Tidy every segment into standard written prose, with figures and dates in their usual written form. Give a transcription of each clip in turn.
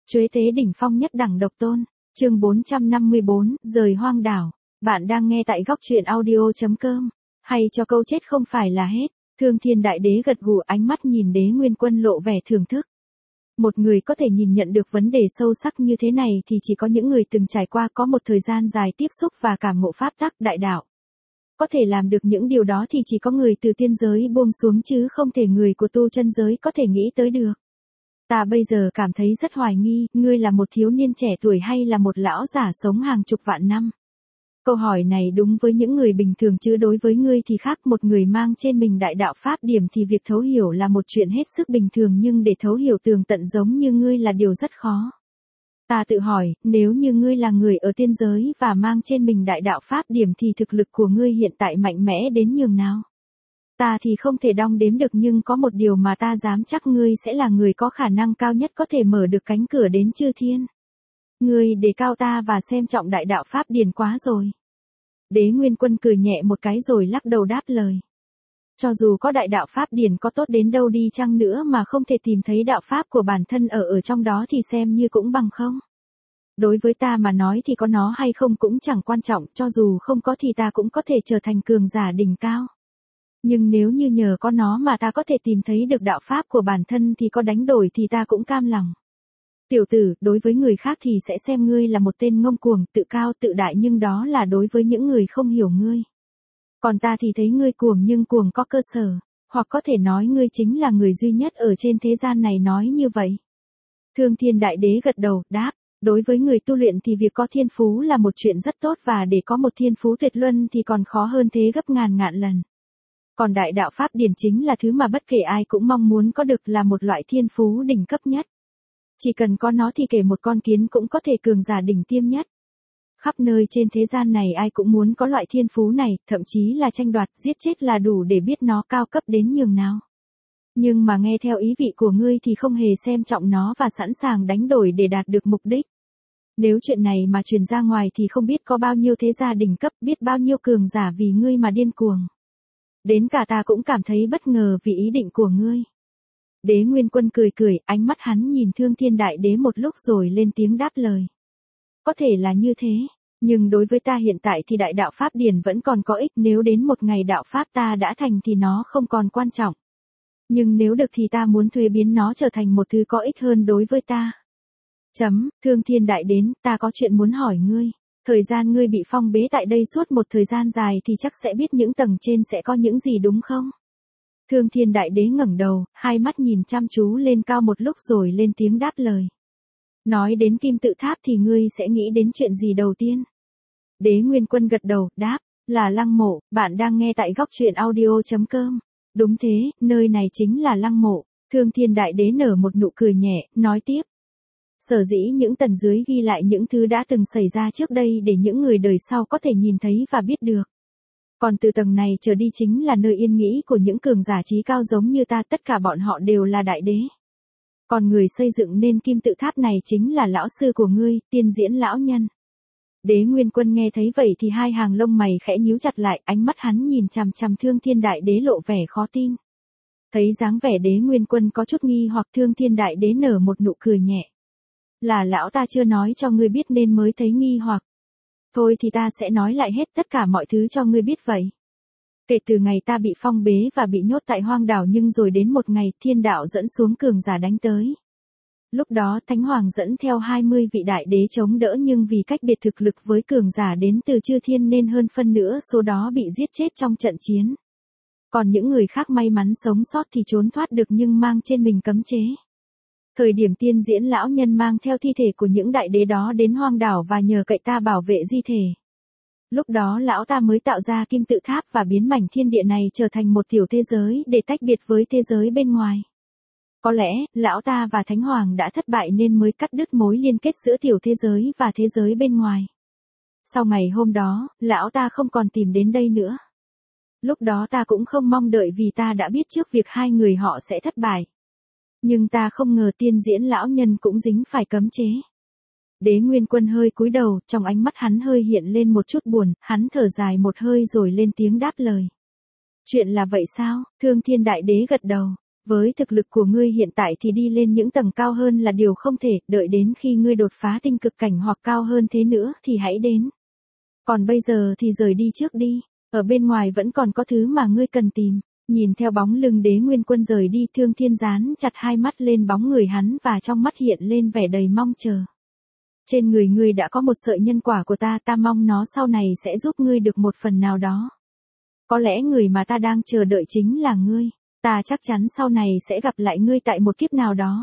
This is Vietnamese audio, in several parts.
Chuế tế đỉnh phong nhất đẳng độc tôn, chương 454, rời hoang đảo. Bạn đang nghe tại góc truyện audio.com. Hay cho câu chết không phải là hết. Thương Thiên Đại Đế gật gù, ánh mắt nhìn Đế Nguyên Quân lộ vẻ thưởng thức. Một người có thể nhìn nhận được vấn đề sâu sắc như thế này thì chỉ có những người từng trải qua có một thời gian dài tiếp xúc và cảm ngộ pháp tắc đại đạo. Có thể làm được những điều đó thì chỉ có người từ tiên giới buông xuống chứ không thể người của tu chân giới có thể nghĩ tới được. Ta bây giờ cảm thấy rất hoài nghi, ngươi là một thiếu niên trẻ tuổi hay là một lão giả sống hàng chục vạn năm? Câu hỏi này đúng với những người bình thường chứ đối với ngươi thì khác, một người mang trên mình đại đạo pháp điểm thì việc thấu hiểu là một chuyện hết sức bình thường, nhưng để thấu hiểu tường tận giống như ngươi là điều rất khó. Ta tự hỏi, nếu như ngươi là người ở tiên giới và mang trên mình đại đạo pháp điểm thì thực lực của ngươi hiện tại mạnh mẽ đến nhường nào? Ta thì không thể đong đếm được, nhưng có một điều mà ta dám chắc, ngươi sẽ là người có khả năng cao nhất có thể mở được cánh cửa đến chư thiên. Ngươi đề cao ta và xem trọng đại đạo pháp điển quá rồi. Đế Nguyên Quân cười nhẹ một cái rồi lắc đầu đáp lời. Cho dù có đại đạo pháp điển có tốt đến đâu đi chăng nữa mà không thể tìm thấy đạo pháp của bản thân ở trong đó thì xem như cũng bằng không. Đối với ta mà nói thì có nó hay không cũng chẳng quan trọng, cho dù không có thì ta cũng có thể trở thành cường giả đỉnh cao. Nhưng nếu như nhờ có nó mà ta có thể tìm thấy được đạo pháp của bản thân thì có đánh đổi thì ta cũng cam lòng. Tiểu tử, đối với người khác thì sẽ xem ngươi là một tên ngông cuồng, tự cao tự đại, nhưng đó là đối với những người không hiểu ngươi. Còn ta thì thấy ngươi cuồng nhưng cuồng có cơ sở, hoặc có thể nói ngươi chính là người duy nhất ở trên thế gian này nói như vậy. Thương Thiên Đại Đế gật đầu, đáp, đối với người tu luyện thì việc có thiên phú là một chuyện rất tốt, và để có một thiên phú tuyệt luân thì còn khó hơn thế gấp ngàn ngàn lần. Còn đại đạo pháp điển chính là thứ mà bất kể ai cũng mong muốn có được, là một loại thiên phú đỉnh cấp nhất. Chỉ cần có nó thì kể một con kiến cũng có thể cường giả đỉnh tiêm nhất. Khắp nơi trên thế gian này ai cũng muốn có loại thiên phú này, thậm chí là tranh đoạt, giết chết là đủ để biết nó cao cấp đến nhường nào. Nhưng mà nghe theo ý vị của ngươi thì không hề xem trọng nó và sẵn sàng đánh đổi để đạt được mục đích. Nếu chuyện này mà truyền ra ngoài thì không biết có bao nhiêu thế gia đỉnh cấp, biết bao nhiêu cường giả vì ngươi mà điên cuồng. Đến cả ta cũng cảm thấy bất ngờ vì ý định của ngươi. Đế Nguyên Quân cười cười, ánh mắt hắn nhìn Thương Thiên Đại Đế một lúc rồi lên tiếng đáp lời. Có thể là như thế, nhưng đối với ta hiện tại thì đại đạo pháp điển vẫn còn có ích, nếu đến một ngày đạo pháp ta đã thành thì nó không còn quan trọng. Nhưng nếu được thì ta muốn thuế biến nó trở thành một thứ có ích hơn đối với ta. Thương Thiên Đại Đế, ta có chuyện muốn hỏi ngươi. Thời gian ngươi bị phong bế tại đây suốt một thời gian dài thì chắc sẽ biết những tầng trên sẽ có những gì đúng không? Thương Thiên Đại Đế ngẩng đầu, hai mắt nhìn chăm chú lên cao một lúc rồi lên tiếng đáp lời. Nói đến kim tự tháp thì ngươi sẽ nghĩ đến chuyện gì đầu tiên? Đế Nguyên Quân gật đầu, đáp, là lăng mộ. Bạn đang nghe tại góc truyện audio.com. Đúng thế, nơi này chính là lăng mộ. Thương Thiên Đại Đế nở một nụ cười nhẹ, nói tiếp. Sở dĩ những tầng dưới ghi lại những thứ đã từng xảy ra trước đây để những người đời sau có thể nhìn thấy và biết được. Còn từ tầng này trở đi chính là nơi yên nghỉ của những cường giả trí cao giống như ta, tất cả bọn họ đều là đại đế. Còn người xây dựng nên kim tự tháp này chính là lão sư của ngươi, Tiên Diễn lão nhân. Đế Nguyên Quân nghe thấy vậy thì hai hàng lông mày khẽ nhíu chặt lại, ánh mắt hắn nhìn chằm chằm Thương Thiên Đại Đế lộ vẻ khó tin. Thấy dáng vẻ Đế Nguyên Quân có chút nghi hoặc, Thương Thiên Đại Đế nở một nụ cười nhẹ. Là lão ta chưa nói cho ngươi biết nên mới thấy nghi hoặc. Thôi thì ta sẽ nói lại hết tất cả mọi thứ cho ngươi biết vậy. Kể từ ngày ta bị phong bế và bị nhốt tại hoang đảo, nhưng rồi đến một ngày thiên đạo dẫn xuống cường giả đánh tới. Lúc đó Thánh Hoàng dẫn theo 20 vị đại đế chống đỡ, nhưng vì cách biệt thực lực với cường giả đến từ chư thiên nên hơn phân nửa số đó bị giết chết trong trận chiến. Còn những người khác may mắn sống sót thì trốn thoát được nhưng mang trên mình cấm chế. Thời điểm Tiên Diễn lão nhân mang theo thi thể của những đại đế đó đến hoang đảo và nhờ cậy ta bảo vệ di thể. Lúc đó lão ta mới tạo ra kim tự tháp và biến mảnh thiên địa này trở thành một tiểu thế giới để tách biệt với thế giới bên ngoài. Có lẽ, lão ta và Thánh Hoàng đã thất bại nên mới cắt đứt mối liên kết giữa tiểu thế giới và thế giới bên ngoài. Sau ngày hôm đó, lão ta không còn tìm đến đây nữa. Lúc đó ta cũng không mong đợi vì ta đã biết trước việc hai người họ sẽ thất bại. Nhưng ta không ngờ Tiên Diễn lão nhân cũng dính phải cấm chế. Đế Nguyên Quân hơi cúi đầu, trong ánh mắt hắn hơi hiện lên một chút buồn, hắn thở dài một hơi rồi lên tiếng đáp lời. Chuyện là vậy sao? Thương Thiên Đại Đế gật đầu. Với thực lực của ngươi hiện tại thì đi lên những tầng cao hơn là điều không thể, đợi đến khi ngươi đột phá tinh cực cảnh hoặc cao hơn thế nữa thì hãy đến. Còn bây giờ thì rời đi trước đi, ở bên ngoài vẫn còn có thứ mà ngươi cần tìm. Nhìn theo bóng lưng Đế Nguyên Quân rời đi, Thương Thiên dán chặt hai mắt lên bóng người hắn và trong mắt hiện lên vẻ đầy mong chờ. Trên người ngươi đã có một sợi nhân quả của ta, ta mong nó sau này sẽ giúp ngươi được một phần nào đó. Có lẽ người mà ta đang chờ đợi chính là ngươi. Ta chắc chắn sau này sẽ gặp lại ngươi tại một kiếp nào đó.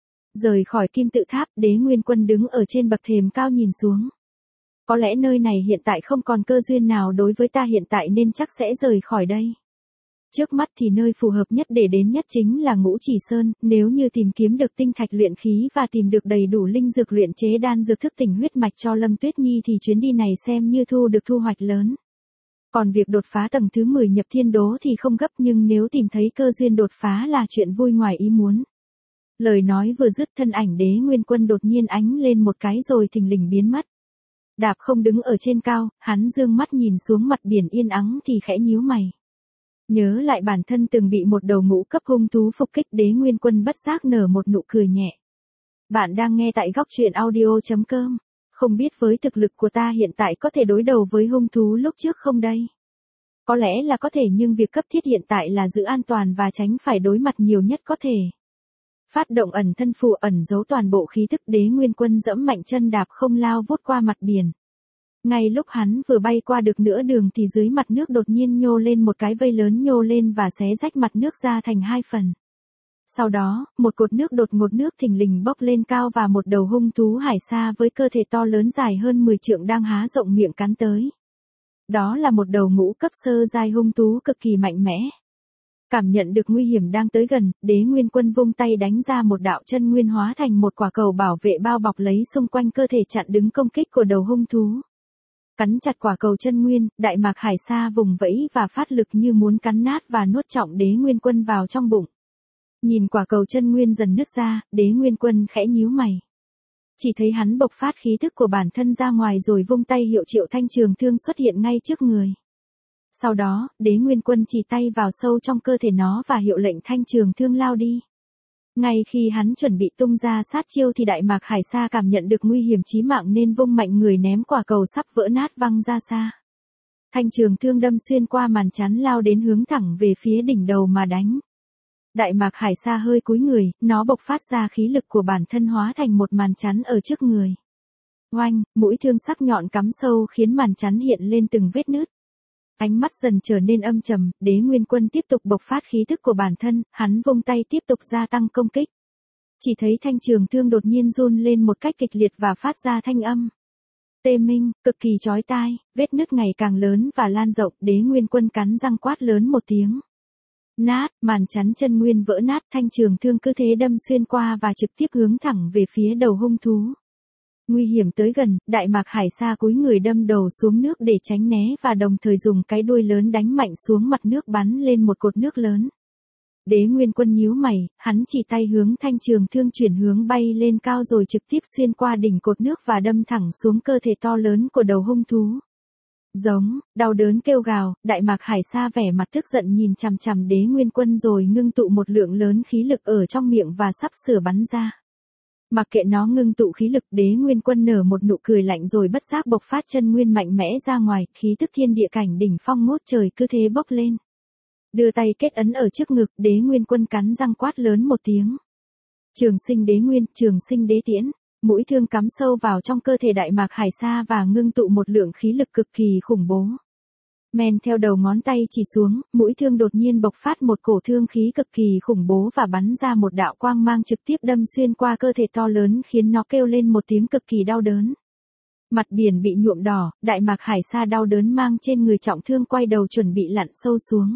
Rời khỏi kim tự tháp, Đế Nguyên Quân đứng ở trên bậc thềm cao nhìn xuống. Có lẽ nơi này hiện tại không còn cơ duyên nào đối với ta hiện tại nên chắc sẽ rời khỏi đây. Trước mắt thì nơi phù hợp nhất để đến nhất chính là Ngũ Chỉ Sơn, nếu như tìm kiếm được tinh thạch luyện khí và tìm được đầy đủ linh dược luyện chế đan dược thức tỉnh huyết mạch cho Lâm Tuyết Nhi thì chuyến đi này xem như thu được thu hoạch lớn. Còn việc đột phá tầng thứ 10 nhập thiên đố thì không gấp, nhưng nếu tìm thấy cơ duyên đột phá là chuyện vui ngoài ý muốn. Lời nói vừa dứt, thân ảnh Đế Nguyên Quân đột nhiên ánh lên một cái rồi thình lình biến mất. Đạp không đứng ở trên cao, hắn dương mắt nhìn xuống mặt biển yên ắng thì khẽ nhíu mày. Nhớ lại bản thân từng bị một đầu ngũ cấp hung thú phục kích, Đế Nguyên Quân bất giác nở một nụ cười nhẹ. Bạn đang nghe tại góc truyện audio.com. Không biết với thực lực của ta hiện tại có thể đối đầu với hung thú lúc trước không đây? Có lẽ là có thể, nhưng việc cấp thiết hiện tại là giữ an toàn và tránh phải đối mặt nhiều nhất có thể. Phát động ẩn thân phù ẩn giấu toàn bộ khí tức, Đế Nguyên Quân giẫm mạnh chân đạp không lao vút qua mặt biển. Ngay lúc hắn vừa bay qua được nửa đường thì dưới mặt nước đột nhiên nhô lên một cái vây lớn, nhô lên và xé rách mặt nước ra thành hai phần. Sau đó, một cột nước đột ngột nước thình lình bốc lên cao và một đầu hung thú hải sa với cơ thể to lớn dài hơn 10 trượng đang há rộng miệng cắn tới. Đó là một đầu ngũ cấp sơ giai hung thú cực kỳ mạnh mẽ. Cảm nhận được nguy hiểm đang tới gần, Đế Nguyên Quân vung tay đánh ra một đạo chân nguyên hóa thành một quả cầu bảo vệ bao bọc lấy xung quanh cơ thể, chặn đứng công kích của đầu hung thú. Cắn chặt quả cầu chân nguyên, đại mạc hải sa vùng vẫy và phát lực như muốn cắn nát và nuốt trọng Đế Nguyên Quân vào trong bụng. Nhìn quả cầu chân nguyên dần nứt ra, Đế Nguyên Quân khẽ nhíu mày. Chỉ thấy hắn bộc phát khí thức của bản thân ra ngoài rồi vung tay hiệu triệu thanh trường thương xuất hiện ngay trước người. Sau đó, Đế Nguyên Quân chỉ tay vào sâu trong cơ thể nó và hiệu lệnh thanh trường thương lao đi. Ngay khi hắn chuẩn bị tung ra sát chiêu thì đại mạc hải sa cảm nhận được nguy hiểm chí mạng nên vung mạnh người ném quả cầu sắp vỡ nát văng ra xa. Thanh trường thương đâm xuyên qua màn chắn lao đến hướng thẳng về phía đỉnh đầu mà đánh. Đại mạc hải sa hơi cúi người, nó bộc phát ra khí lực của bản thân hóa thành một màn chắn ở trước người. Oanh, mũi thương sắc nhọn cắm sâu khiến màn chắn hiện lên từng vết nứt. Ánh mắt dần trở nên âm trầm, Đế Nguyên Quân tiếp tục bộc phát khí thức của bản thân, hắn vung tay tiếp tục gia tăng công kích. Chỉ thấy thanh trường thương đột nhiên run lên một cách kịch liệt và phát ra thanh âm tê minh, cực kỳ chói tai, vết nứt ngày càng lớn và lan rộng, Đế Nguyên Quân cắn răng quát lớn một tiếng. Nát, màn chắn chân nguyên vỡ nát, thanh trường thương cứ thế đâm xuyên qua và trực tiếp hướng thẳng về phía đầu hung thú. Nguy hiểm tới gần, đại mạc hải sa cúi người đâm đầu xuống nước để tránh né và đồng thời dùng cái đuôi lớn đánh mạnh xuống mặt nước bắn lên một cột nước lớn. Đế Nguyên Quân nhíu mày, hắn chỉ tay hướng thanh trường thương chuyển hướng bay lên cao rồi trực tiếp xuyên qua đỉnh cột nước và đâm thẳng xuống cơ thể to lớn của đầu hung thú. Giống, đau đớn kêu gào, đại mạc hải sa vẻ mặt tức giận nhìn chằm chằm Đế Nguyên Quân rồi ngưng tụ một lượng lớn khí lực ở trong miệng và sắp sửa bắn ra. Mặc kệ nó ngưng tụ khí lực, Đế Nguyên Quân nở một nụ cười lạnh rồi bất giác bộc phát chân nguyên mạnh mẽ ra ngoài, khí tức thiên địa cảnh đỉnh phong ngút trời cứ thế bốc lên. Đưa tay kết ấn ở trước ngực, Đế Nguyên Quân cắn răng quát lớn một tiếng. Trường sinh đế nguyên, trường sinh đế tiễn. Mũi thương cắm sâu vào trong cơ thể đại mạc hải sa và ngưng tụ một lượng khí lực cực kỳ khủng bố. Men theo đầu ngón tay chỉ xuống, mũi thương đột nhiên bộc phát một cổ thương khí cực kỳ khủng bố và bắn ra một đạo quang mang trực tiếp đâm xuyên qua cơ thể to lớn khiến nó kêu lên một tiếng cực kỳ đau đớn. Mặt biển bị nhuộm đỏ, đại mạc hải sa đau đớn mang trên người trọng thương quay đầu chuẩn bị lặn sâu xuống.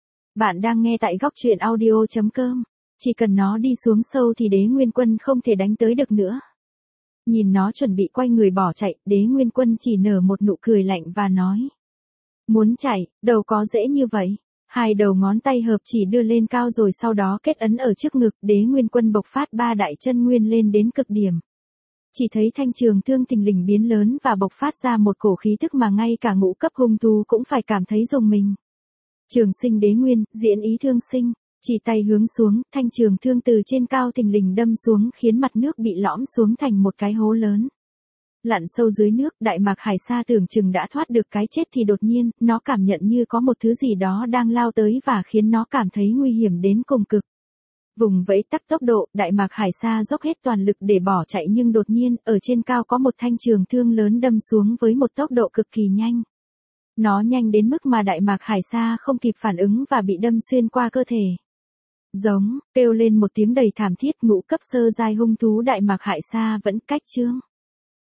Bạn đang nghe tại góc truyện audio.com. Chỉ cần nó đi xuống sâu thì Đế Nguyên Quân không thể đánh tới được nữa. Nhìn nó chuẩn bị quay người bỏ chạy, Đế Nguyên Quân chỉ nở một nụ cười lạnh và nói. Muốn chạy, đâu có dễ như vậy. Hai đầu ngón tay hợp chỉ đưa lên cao rồi sau đó kết ấn ở trước ngực, Đế Nguyên Quân bộc phát ba đại chân nguyên lên đến cực điểm. Chỉ thấy thanh trường thương thình lình biến lớn và bộc phát ra một cổ khí tức mà ngay cả ngũ cấp hung thú cũng phải cảm thấy rùng mình. Trường sinh đế nguyên, diễn ý thương sinh. Chỉ tay hướng xuống, thanh trường thương từ trên cao thình lình đâm xuống khiến mặt nước bị lõm xuống thành một cái hố lớn. Lặn sâu dưới nước, Đại Mạc Hải Sa tưởng chừng đã thoát được cái chết thì đột nhiên, nó cảm nhận như có một thứ gì đó đang lao tới và khiến nó cảm thấy nguy hiểm đến cùng cực. Vùng vẫy tắt tốc độ, Đại Mạc Hải Sa dốc hết toàn lực để bỏ chạy nhưng đột nhiên, ở trên cao có một thanh trường thương lớn đâm xuống với một tốc độ cực kỳ nhanh. Nó nhanh đến mức mà Đại Mạc Hải Sa không kịp phản ứng và bị đâm xuyên qua cơ thể. Giống, kêu lên một tiếng đầy thảm thiết, ngũ cấp sơ giai hung thú Đại Mạc Hải Sa vẫn cách chương.